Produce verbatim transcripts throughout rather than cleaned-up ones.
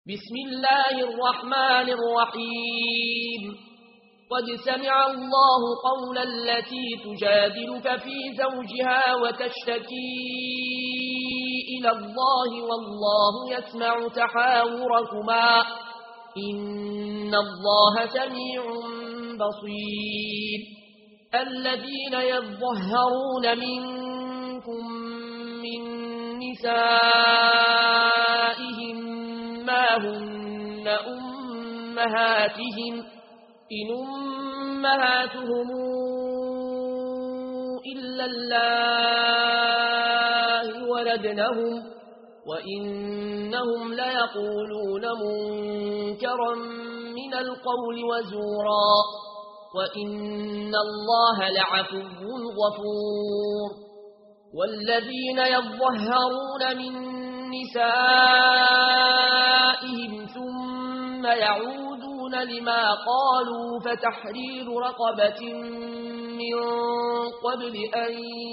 بسم الله الرحمن الرحيم قد سمع الله قول التي تجادلك في زوجها وتشتكي إلى الله والله يسمع تحاوركما إن الله سميع بصير الذين يظهرون منكم من نسائهم ما هن أمهاتهم إن أمهاتهم إلا الله ولدنهم وإنهم ليقولون منكرا من القول وزورا وإن الله لعفو غفور والذين يظهرون من نسائهم ثم يعودون لما قالوا فتحرير رقبة من قبل أن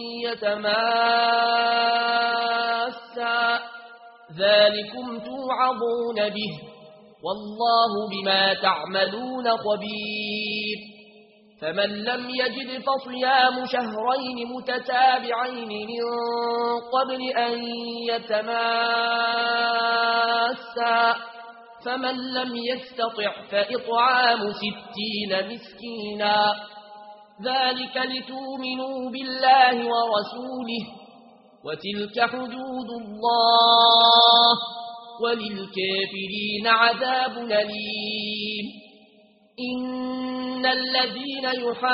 يتماسا ذلكم توعظون به والله بما تعملون خبير فمن لم يجد فصيام شهرين متتابعين من قبل أن يتماسا فمن لم يستطع فإطعام ستين مسكينا ذلك لتؤمنوا بالله ورسوله وتلك حدود الله وللكافرين عذاب أليم إن الذين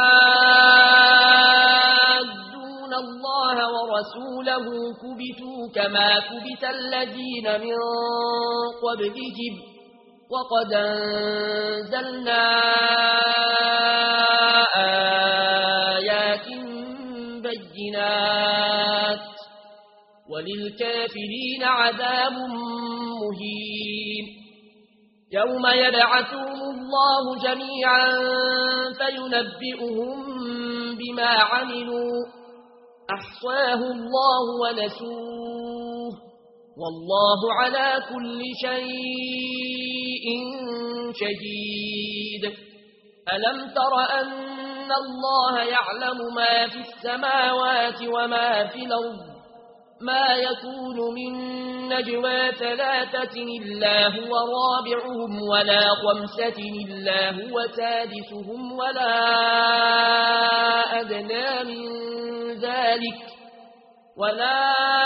يحادون الله ورسوله كبتوا كما كبت الذين من قبلهم وقد أنزلنا آيات بينات وللكافرين عذاب مهين يوم يبعثهم الله جميعا فينبئهم بما عملوا أحصاه الله ونسوه والله على كل شيء شهيد ألم تر أن الله يعلم ما في السماوات وما في الأرض ما يكون من نجوى ثلاثة إلا هو رابعهم ولا خمسة إلا هو سادسهم ولا أدنى من ذلك ولا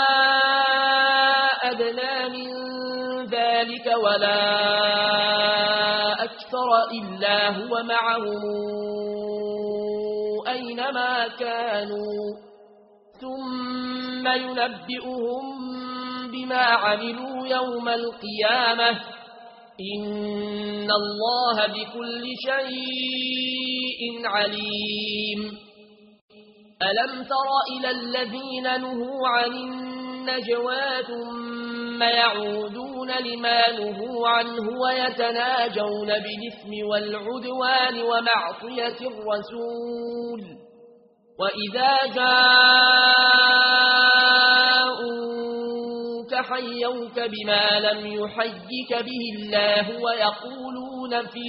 أدنى من ذلك ولا أكثر إلا هو معهم أينما كانوا ثم ينبئهم بما عملوا يوم القيامة إن الله بكل شيء عليم ألم تر إلى الذين نهوا عن النجوى ثم يعودون لما نهوا عنه ويتناجون بالإثم والعدوان ومعصية الرسول وإذا جاءوك حيوك بما لم يحيك به الله ويقولون في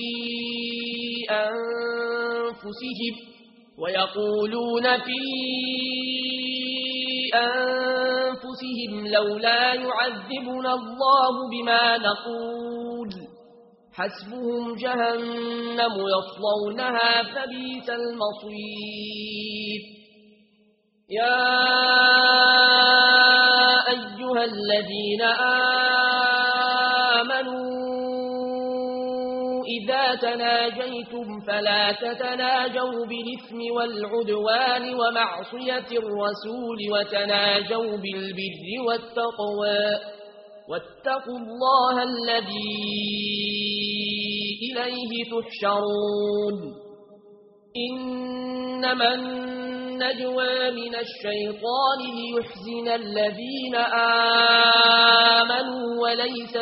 أنفسهم ويقولون في أنفسهم لولا يعذبنا الله بما نقول حسبهم جهنم يصلونها فبئس المصير يا أيها الذين آمنوا إذا تناجيتم فلا تتناجوا بالإثم والعدوان ومعصية الرسول وتناجوا بالبر والتقوى واتقوا الله الذي إليه تحشرون إنما النجوى من الشيطان ليحزن الذين آمنوا وليس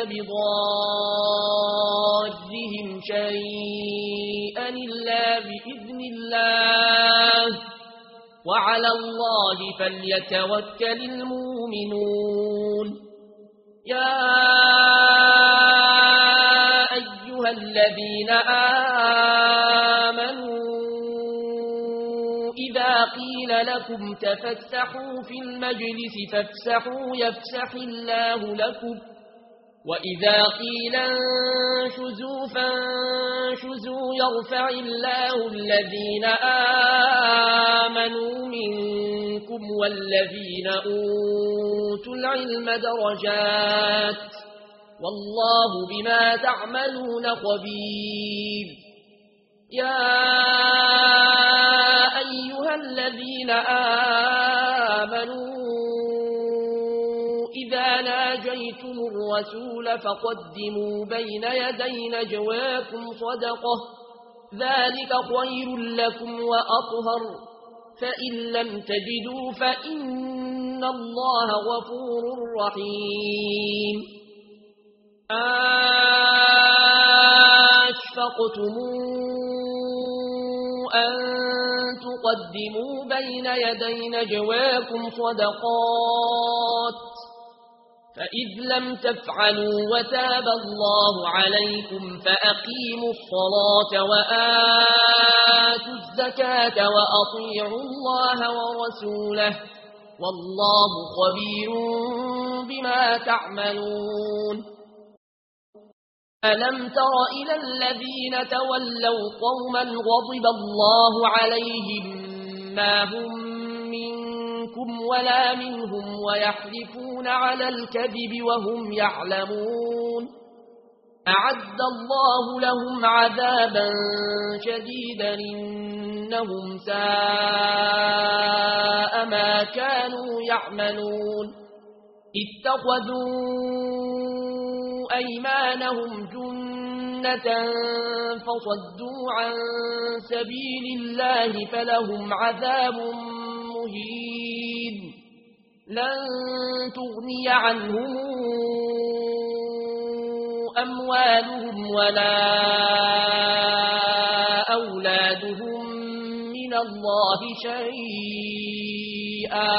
بضارهم شيئا إلا بإذن الله وعلى الله فليتوكل المؤمنون يا الذين آمنوا إذا قيل لكم تفسحوا في المجلس فافسحوا يفسح الله لكم وإذا قيل انشزوا فانشزوا يرفع الله الذين آمنوا منكم والذين أوتوا العلم درجات والله بما تعملون خبير. يا أيها الذين آمنوا إذا ناجيتم الرسول فقدموا بين يدي نجواكم صدقة ذلك خير لكم وأطهر فإن لم تجدوا فإن الله غفور رحيم. أشفقتم أن تقدموا بين يدي نجواكم صدقات فإذ لم تفعلوا وتاب الله عليكم فأقيموا الصلاة وآتوا الزكاة وأطيعوا الله ورسوله والله خبير بما تعملون. ألم تر إلى الذين تولوا قوما غضب الله عليهم ما هم منكم ولا منهم ويحلفون على الكذب وهم يعلمون أعد الله لهم عذابا شديدا إنهم ساء ما كانوا يعملون. اتخذوا أيمانهم جنة فصدوا عن سبيل الله فلهم عذاب مهين لن تغني عنهم أموالهم ولا أولادهم من الله شيئا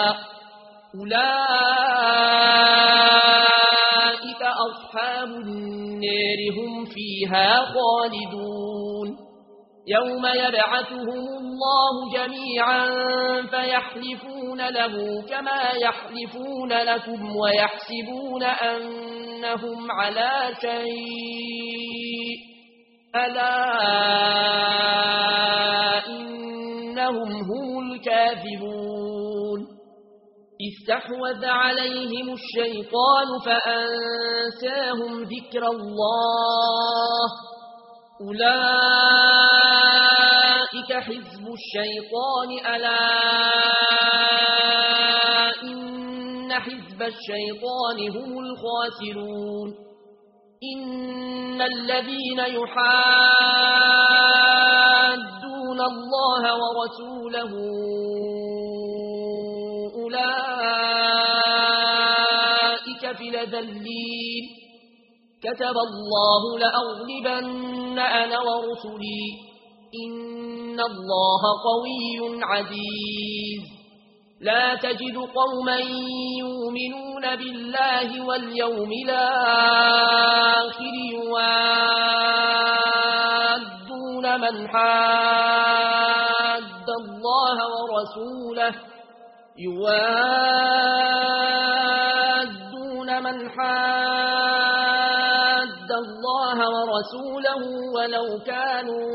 أولئك أصحاب النار هم فيها خالدون. يوم يبعثهم الله جميعا فيحلفون له كما يحلفون لكم ويحسبون أنهم على شيء ألا إنهم هم الكاذبون. استحوذ عليهم الشيطان فأنساهم ذكر الله أولئك حزب الشيطان ألا إن حزب الشيطان هم الخاسرون. إن الذين يحادون الله ورسوله أولئك في الأذلين كتب الله لأغلبن أنا ورسلي إن الله قوي عزيز. لا تجد قوما يؤمنون بالله واليوم الآخر يوادون من حاد الله ورسوله يوادون من حاد الله ورسوله ولو كانوا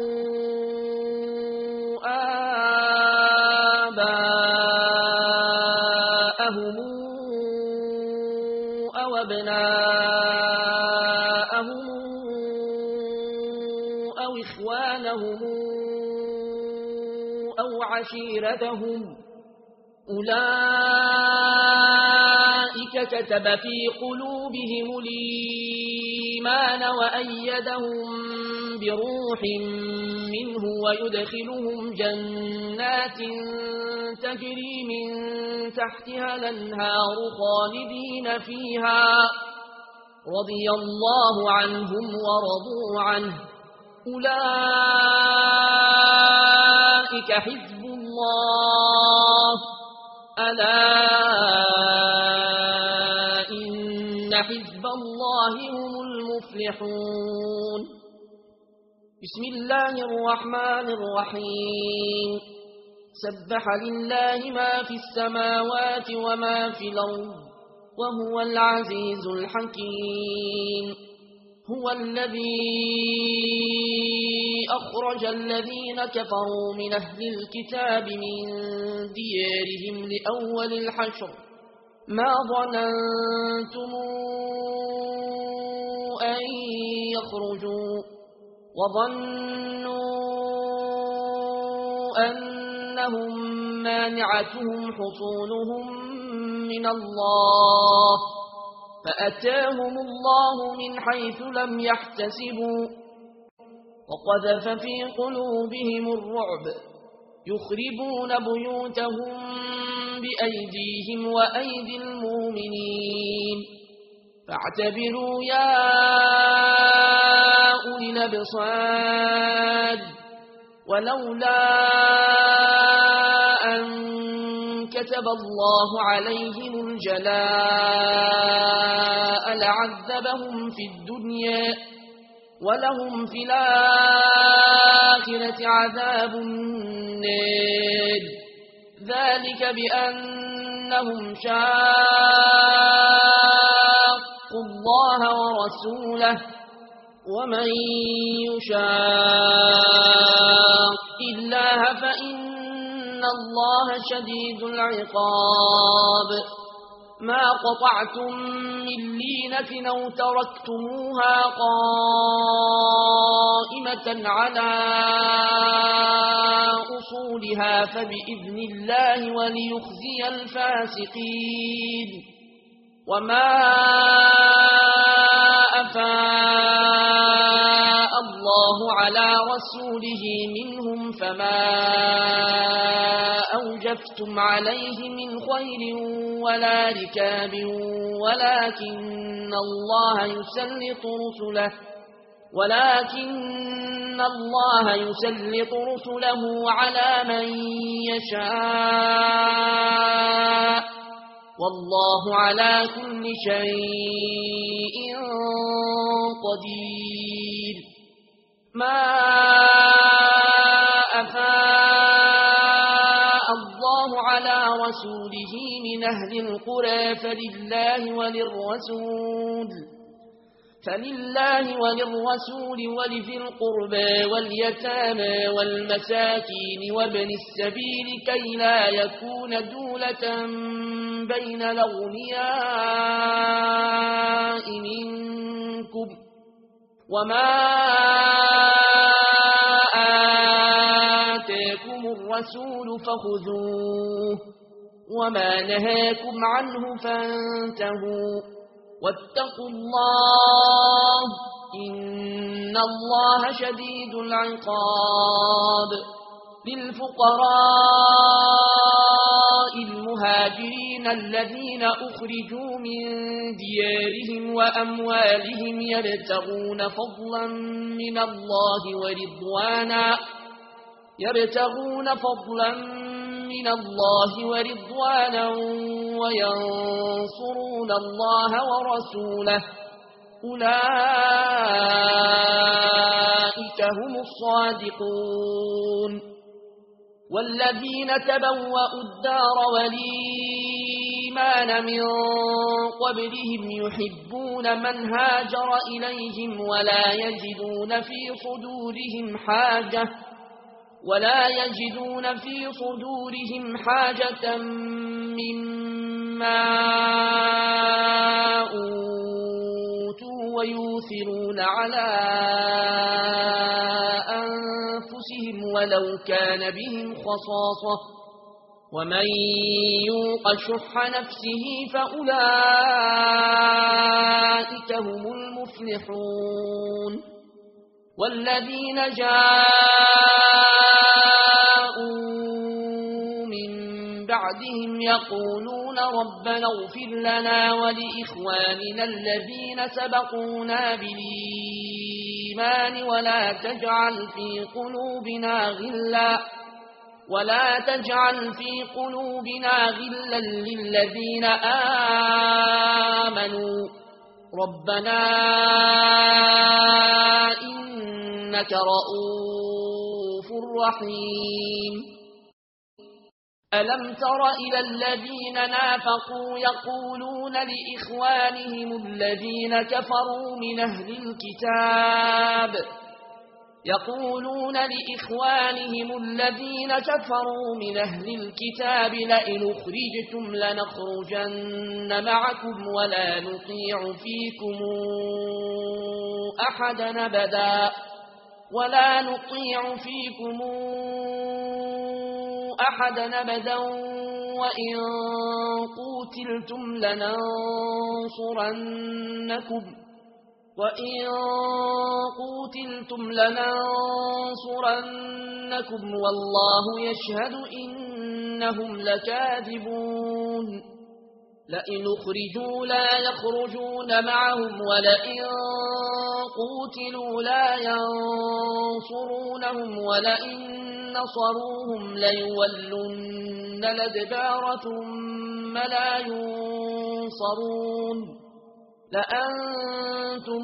آباءهم أو أبناءهم أو إخوانهم أو عشيرتهم أولئك كتب في قلوبهم الإيمان وأيدهم بروح منه ويدخلهم جنات تجري من تحتها الأنهار خالدين فيها رضي الله عنهم ورضوا عنه أولئك حزب الله ألا إن حزب الله هم المفلحون. بسم الله الرحمن الرحيم سبح لله ما في السماوات وما في الأرض وهو العزيز الحكيم هو الذي أخرج الذين كفروا من أهل الكتاب من ديارهم لأول الحشر ما ظننتم أن يخرجوا وظنوا أنهم مانعتهم حصونهم من الله فأتاهم الله من حيث لم يحتسبوا وقذف في قلوبهم الرعب يخربون بيوتهم بأيديهم وأيدي المؤمنين فاعتبروا يا أولي الأبصار ولولا أن كتب الله عليهم الجلاء لعذبهم في الدنيا ولهم في الآخرة عذاب النار ذلك بأنهم شاقوا الله ورسوله ومن يشاق الله فإن الله شديد العقاب ما قطعتم من لينة أو تركتموها قائمة على أصولها فبإذن الله وليخزي الفاسقين وما أفاء الله على رسوله منهم فما أوجفتم عليه من خير ولا ركاب ولكن الله يسلط رسله ولكن الله يسلط رسله على من يشاء والله على كل شيء قدير ما أفاء الله على رسوله من أهل القرى فلله وللرسول فلله وللرسول ولذي القربى واليتامى والمساكين وابن السبيل كي لا يكون دولة بين الأغنياء منكم وما آتاكم الرسول فخذوه وما نهاكم عنه فانتهوا واتقوا الله إن الله شديد العقاب للفقراء المهاجرين الذين أخرجوا من ديارهم وأموالهم يبتغون فضلا من الله ورضوانا يبتغون فضلا من الله ورضوانا وينصرون الله ورسوله أولئك هم الصادقون والذين تبوأوا الدار والإيمان من قبلهم يحبون من هاجر إليهم ولا يجدون في صدورهم حاجة ولا يجدون في صدورهم حاجة مما أوتوا ويؤثرون على أنفسهم ولو كان بهم خصاصة ومن يوق شح نفسه فأولئك هم المفلحون والذين جاءوا من بعدهم يقولون ربنا اغفر لنا ولإخواننا الذين سبقونا بالإيمان ولا تجعل في قلوبنا غلا ولا تجعل في قلوبنا غلا للذين آمنوا ربنا إنك إنك رؤوف رحيم ألم تر إلى الذين نافقوا يقولون لإخوانهم الذين كفروا من أهل الكتاب يقولون لإخوانهم الذين كفروا من أهل الكتاب لئن أخرجتم لنخرجن معكم ولا نطيع فيكم أحدا أبدا ولا نطيع فيكم أحدا أبدا وإن قوتلتم لننصرنكم وإن قوتلتم لننصرنكم والله يشهد إنهم لكاذبون لئن أخرجوا لا يخرجون معهم ولئن قوتلوا لا ينصرونهم ولئن نصروهم ليولن الأدبار ثم لا ينصرون لأنتم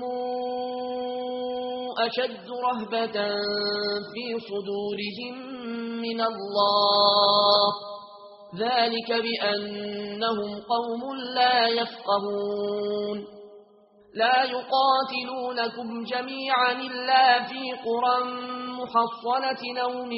أشد رهبة في صدورهم من الله ذلك بأنهم قوم لا يفقهون لا يقاتلونكم جميعا إلا في قرى محصنة أو من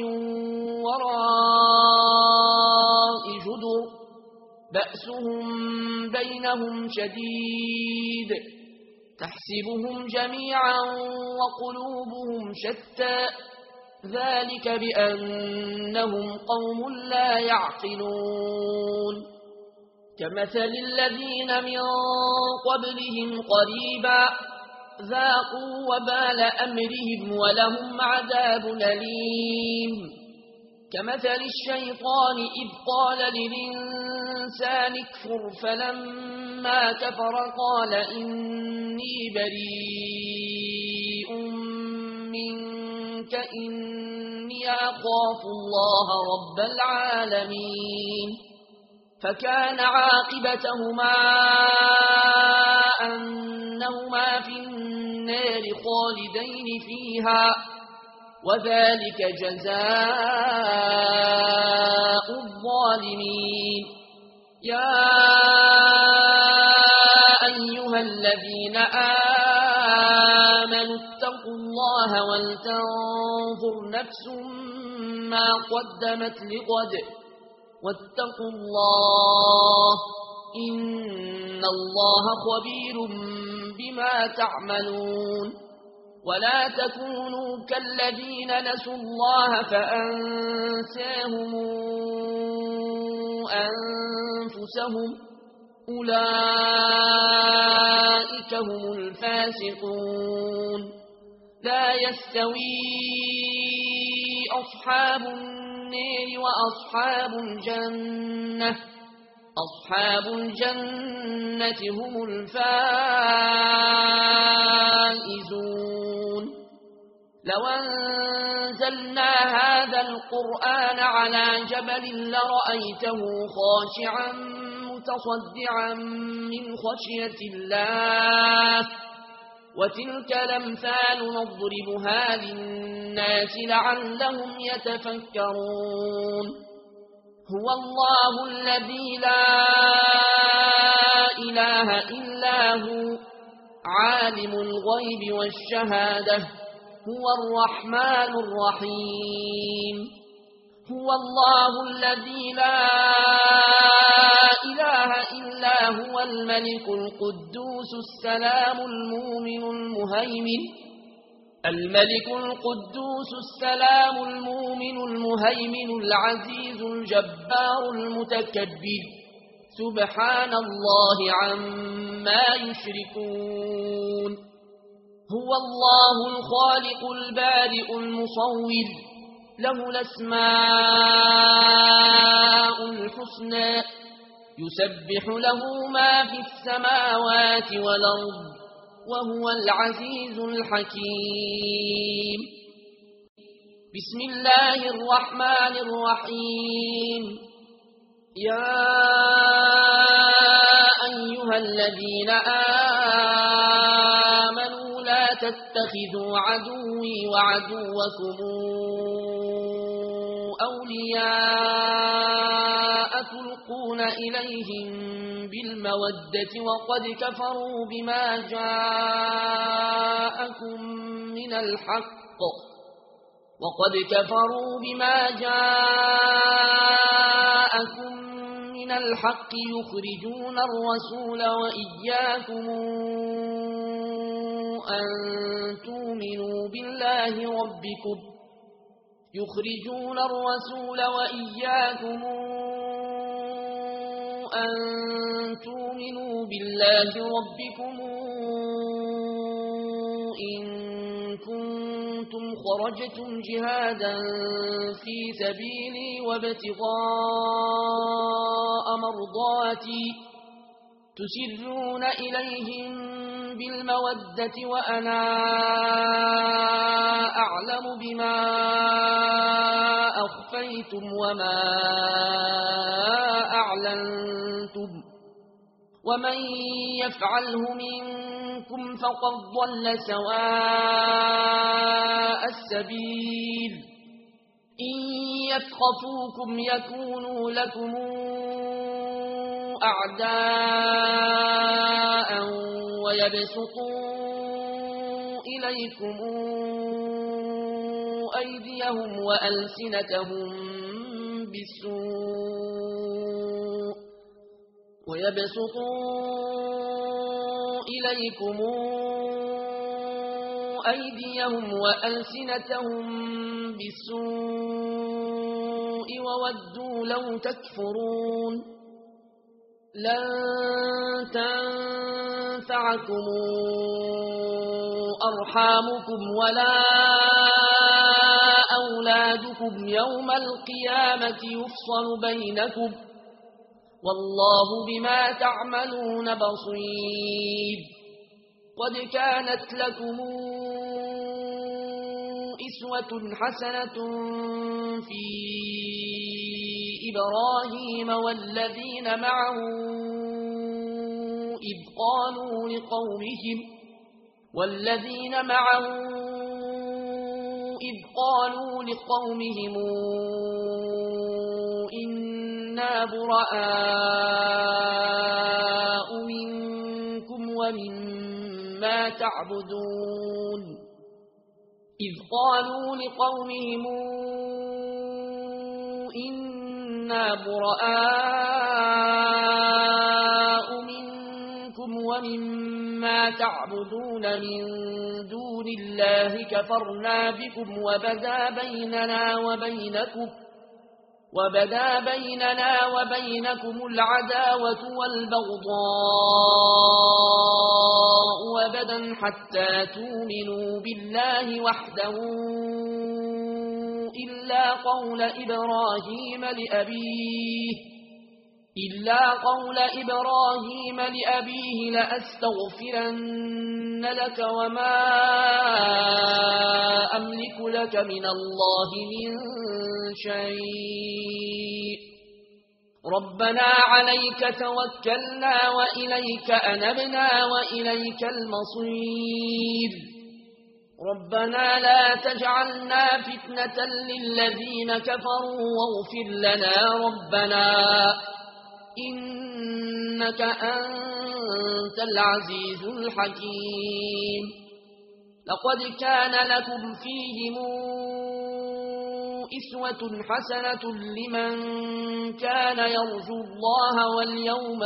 وراء جدر بأسهم بينهم شديد تحسبهم جميعا وقلوبهم شتى ذلك بأنهم قوم لا يعقلون كمثل الذين من قبلهم قريبا ذاقوا وبال أمرهم ولهم عذاب أليم كمثل الشيطان إذ قال للإنسان اكفر فلما كفر قال إني بريء منك إني أخاف الله رب العالمين فكان عاقبتهما أنهما في النار خالدين فيها وذلك جزاء الظالمين يا أيها الذين آمنوا اتقوا الله ولتنظر نفس ما قدمت لغد واتقوا الله إن الله خبير بما تعملون ولا تكونوا كالذين نسوا الله فأنساهم أنفسهم أولئك هم الفاسقون لا يستوي أصحاب النار وأصحاب الجنة أصحاب الجنة هم الفائزون لو أنزلنا هذا القرآن على جبل لرأيته خاشعا متصدعا من خشية الله وتلك الأمثال نضربها للناس لعلهم يتفكرون هو الله الذي لا إله إلا هو عالم الغيب والشهادة هو الرحمن الرحيم هو الله الذي لا إله إلا هو الملك القدوس السلام المؤمن المهيمن الملك القدوس السلام المؤمن المهيمن العزيز الجبار المتكبر سبحان الله عما يشركون هو الله الخالق البارئ المصور له الأسماء الحسنى يسبح له ما في السماوات والأرض وهو العزيز الحكيم بسم الله الرحمن الرحيم يا أيها الذين آمنوا لا تتخذوا عدوي وعدوكم أولياء تلقون إليهم بالمودة وقد كفروا بما جاءكم من الحق وقد كفروا بما جاءكم من الحق يخرجون الرسول وإياكم أن تؤمنوا بالله ربكم يخرجون الرسول وإياكم أن تؤمنوا بالله ربكم إن كنتم خرجتم جهادا في سبيلي وابتغاء مرضاتي تسرون إليهم بالمودة وأنا أعلم بما أخفيتم وما أعلنتم ومن يفعله منكم فقد ضل سواء السبيل إن يثقفوكم يكونوا لكم أعداء ويبسطوا إليكم أيديهم وألسنتهم بالسوء ويبسطوا إليكم أيديهم وألسنتهم بالسوء وودوا لو تكفرون لن تنفعكم أرحامكم ولا أولادكم يوم القيامة يفصل بينكم والله بما تعملون بصير قد كانت لكم إسوة حسنة في إبراهيم والذين معه إذ قالوا لقومهم والذين معه إذ قالوا لقومهم إنا براء منكم ومما تعبدون إذ قالوا لقومهم إنا براء منكم ومما تعبدون من دون الله كفرنا بكم وبدا بيننا وبينكم وبدا بيننا وبينكم العداوة والبغضاء وبدا حتى تؤمنوا بالله وحده إلا قول إبراهيم لأبيه إلا قول إبراهيم لأبيه لأستغفرن لك وما أملك لك من الله من شيء ربنا عليك توكلنا وإليك أنبنا وإليك المصير ربنا لا تجعلنا فتنة للذين كفروا واغفر لنا ربنا إنك أنت العزيز الحكيم لقد كان لكم فيهم إسوة حسنة لمن كان يرجو الله واليوم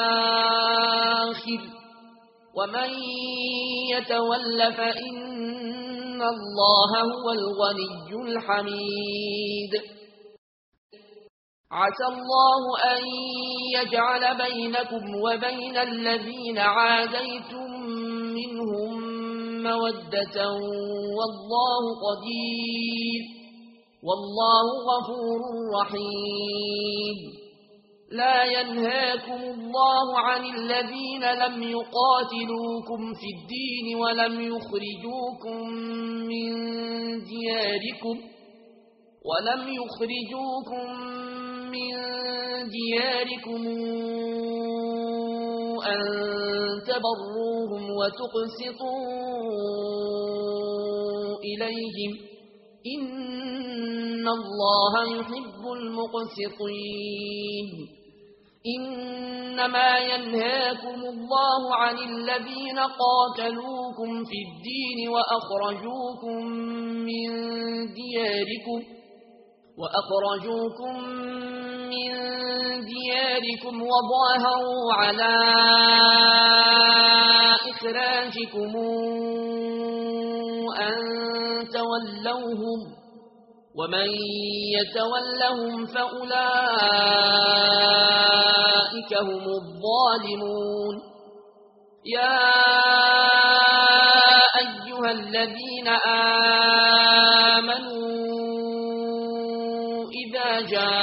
الآخر ومن يتول فإن الله هو الغني الحميد عسى الله أن يجعل بينكم وبين الذين عاديتم منهم مودة والله قدير والله غفور رحيم لا ينهاكم الله عن الذين لم يقاتلوكم في الدين ولم يخرجوكم من دياركم ولم يخرجوكم من دياركم أن تبروهم وتقسطوا إليهم إن الله يحب المقسطين إنما ينهاكم الله عن الذين قاتلوكم في الدين وأخرجوكم من دياركم وأخرجوكم من دياركم وظاهروا على إخراجكم أن تولوهم ومن يتولهم فأولئك هم الظالمون يا أيها الذين آمنوا إذا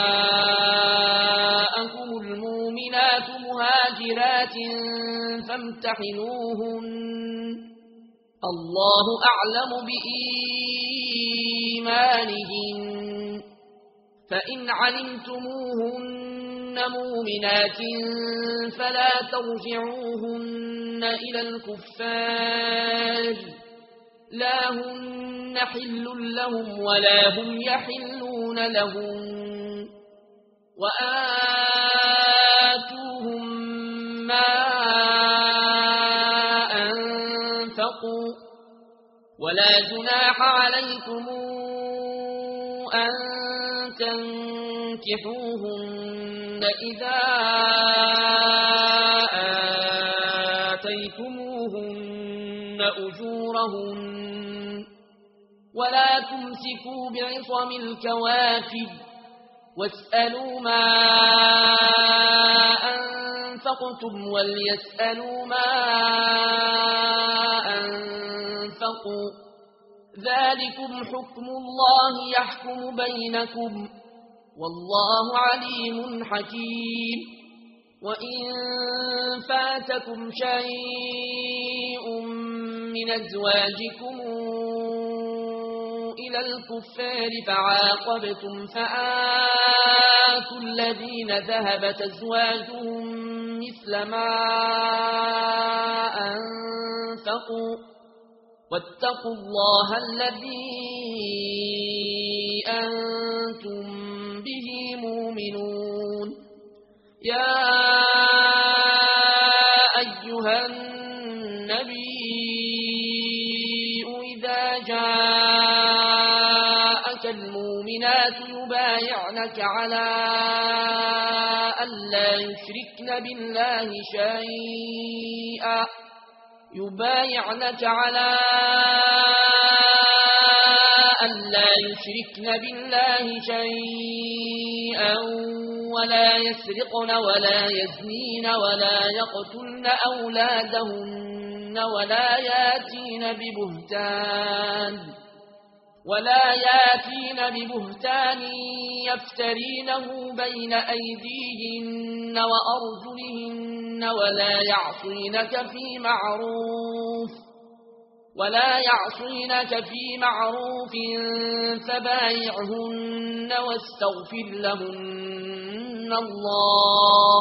جاءكم المؤمنات مهاجرات فامتحنوهن الله أعلم بإيمانهن فإن علمتموهن مؤمنات فلا ترجعوهن إلى الكفار لا هن حل لهم ولا هم يحلون لهم وآتوهم ما أنفقوا ولا جناح عليكم أن تنكحوهن إذا آتيتموهن أجورهن ولا تمسكوا بعصم الكوافر واسألوا ما أنفقتم وليسألوا ما أنفقوا ذلكم حكم الله يحكم بينكم والله عليم حكيم وإن فاتكم شيء من أزواجكم إلى الكفار فعاقبتم فآتوا الذين ذهبت أزواجهم مثل ما أنفقوا واتقوا الله الذي أنتم به مؤمنون يا أيها النبي إذا جاءك المؤمنات يبايعنك على ألا يشركن بالله شيئا يبايعنك على ألا يشركن بالله شيئا ولا يسرقن ولا يزنين ولا يقتلن أولادهن ولا ياتين ببهتان ولا ياتين ببهتان يفترينه بين أيديهن وأرجلهن ولا يعصينك في معروف ولا يعصينك في معروف فبايعهن واستغفر لهن الله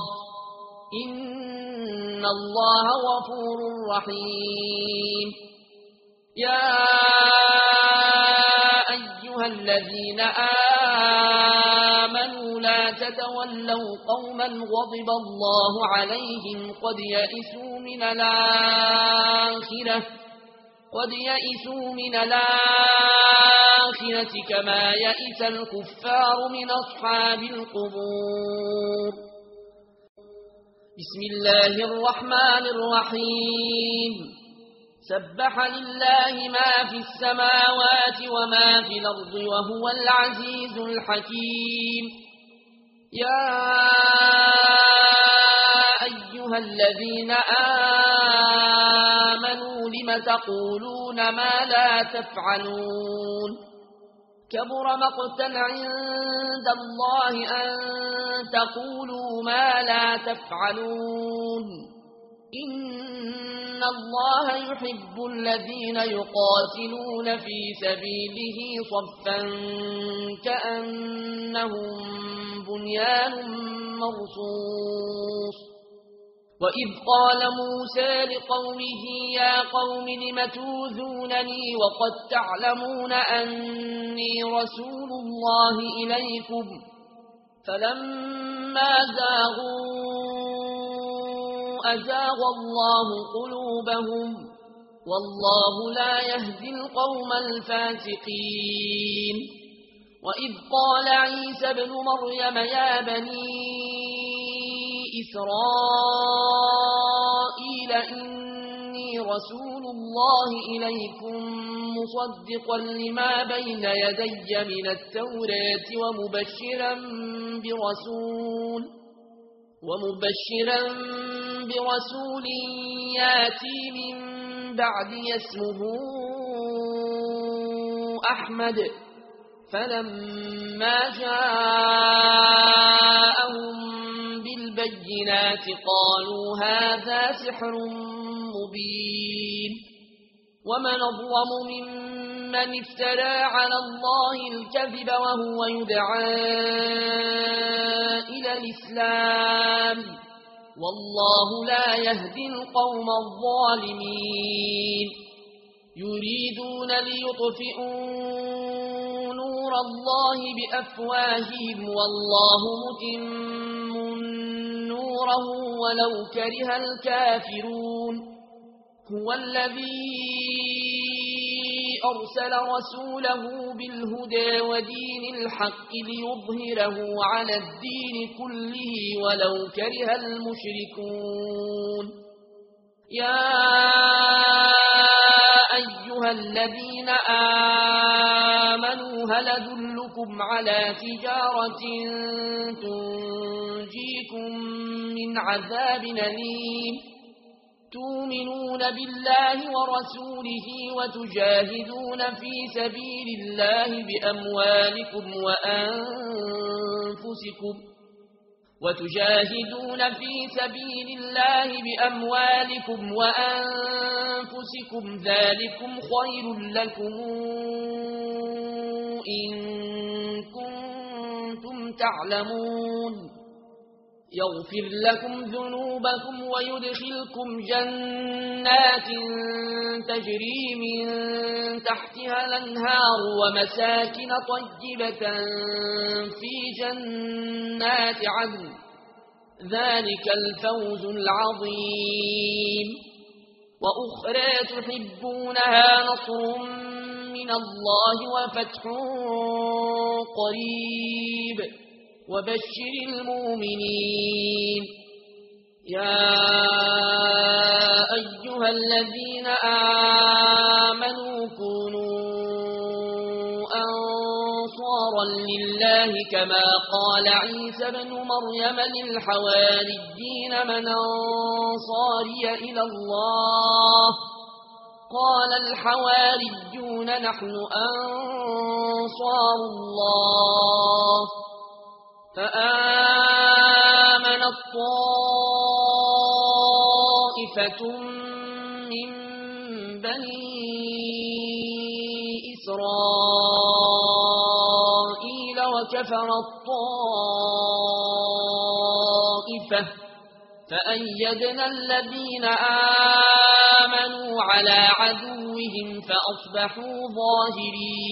إن الله غفور رحيم يا أيها الذين آمنوا لا تتولوا قوما غضب الله عليهم قد يئسوا من الآخرة قد يئسوا من الآخرة كما يئس الكفار من أصحاب القبور بسم الله الرحمن الرحيم سبح لله ما في السماوات وما في الأرض وهو العزيز الحكيم يا أيها الذين آمنوا لم تقولون ما لا تفعلون كبر مقتا عند الله أن تقولوا ما لا تفعلون إن الله يحب الذين يقاتلون في سبيله صفا كأنهم بنيان مرصوص وإذ قال موسى لقومه يا قوم لم توذونني وقد تعلمون أني رسول الله إليكم فلما زاغوا أزاغ الله قلوبهم والله لا يهدي القوم الفاسقين وإذ قال عيسى ابن مريم يا بني إسرائيل إني رسول الله إليكم مصدقا لما بين يدي من التوراة ومبشرا برسول ومبشرا برسول ياتي من بعد اسمه أحمد فلما جاءهم بالبينات قالوا هذا سحر مبين ومن أظلم ممن افترى على الله الكذب وهو يدعى إلى الإسلام والله لا يهدي القوم الظالمين يريدون ليطفئوا نور الله بأفواههم والله متم نوره ولو كره الكافرون هو الذي أرسل رسوله بالهدى ودين الحق ليظهره على الدين كله ولو كره المشركون يا أيها الذين آمنوا هل أدلكم على تجارة تنجيكم من عذاب أليم تؤمنون بالله ورسوله وتجاهدون في سبيل الله بأموالكم وأنفسكم وتجاهدون في سبيل الله بأموالكم وأنفسكم ذلكم خير لكم إن كنتم تعلمون يغفر لكم ذنوبكم ويدخلكم جنات تجري من تحتها الأنهار ومساكن طيبة في جنات عدن ذلك الفوز العظيم وأخرى تحبونها نصر من الله وفتح قريب وبشر المؤمنين يا أيها الذين آمنوا كونوا أنصارا لله كما قال عيسى بن مريم للحواريين من أنصاري إلى الله قال الحواريون نحن أنصار الله فآمن الطائفة من بني إسرائيل وكفر الطائفة فأيدنا الذين آمنوا على عدوهم فأصبحوا ظاهرين